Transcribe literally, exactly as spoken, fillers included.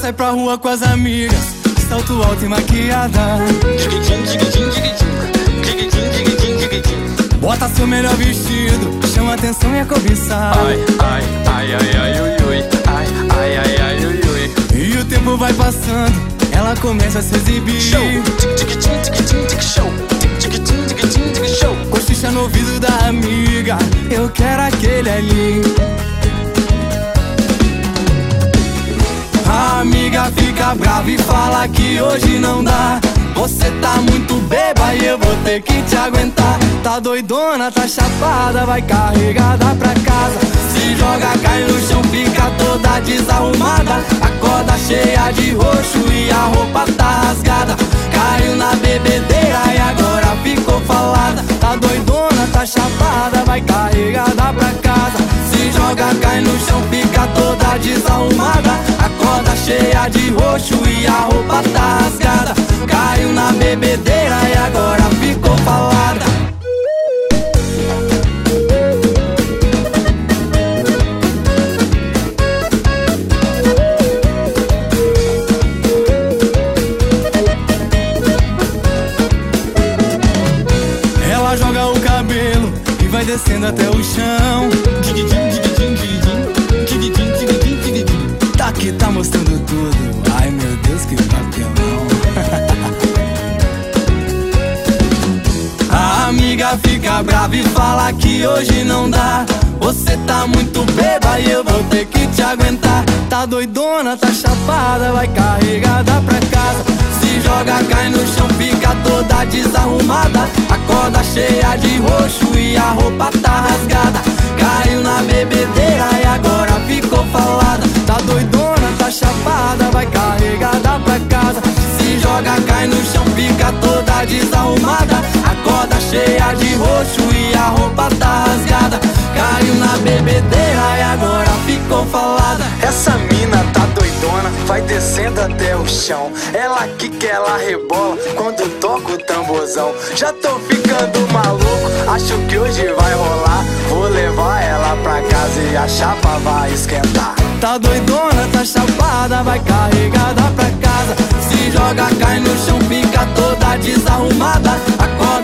sai pra rua com as amigas, salto alto e maquiada. Bota seu melhor vestido, chama atenção e é cobiçada. Ai, ai, ai, ai, ai, ui, ui. Ai, ai, ai, ai, ui, ui. E o tempo vai passando, ela começa a se exibir. Show, show, show. Cochicha no ouvido da amiga, eu quero aquele ali. A amiga fica brava e fala que hoje não dá. Você tá muito beba e eu vou ter que te aguentar. Tá doidona, tá chapada, vai carregada pra casa. Se joga, cai no chão, fica toda desarrumada. Acorda cheia de roxo e a roupa tá rasgada. Caiu na bebedeira e agora ficou falada. Tá doidona, tá chapada, vai carregada pra casa. Se joga, cai no chão, fica toda desarrumada. Acorda cheia de roxo e a roupa tá rasgada. Caiu na bebedeira e agora ficou falada. Ela joga o cabelo e vai descendo até o chão. Tá que tá mostrando tudo. Ai meu Deus, que papelão. A amiga fica brava e fala que hoje não dá. Você tá muito beba e eu vou ter que te aguentar. Tá doidona, tá chapada, vai carregada pra casa. Se joga, cai no chão, fica toda desarrumada. Acorda cheia de roxo e a roupa tá rasgada. Caiu na bebedeira e agora ficou falada. Tá doidona, tá chapada, vai carregada pra casa. Se joga, cai no chão, fica toda desarrumada. Acorda cheia de roxo e a roupa tá rasgada. Caiu na bebedeira e agora ficou falada. Essa mina tá doidona, vai descendo até o chão. Ela quica, ela rebola quando toca o tamborzão. Já tô ficando maluco, acho que hoje vai rolar. Vou levar ela pra casa e a chapa vai esquentar. Tá doidona, tá chapada, vai carregada pra casa. Se joga, cai no chão, fica toda desarrumada. Acorda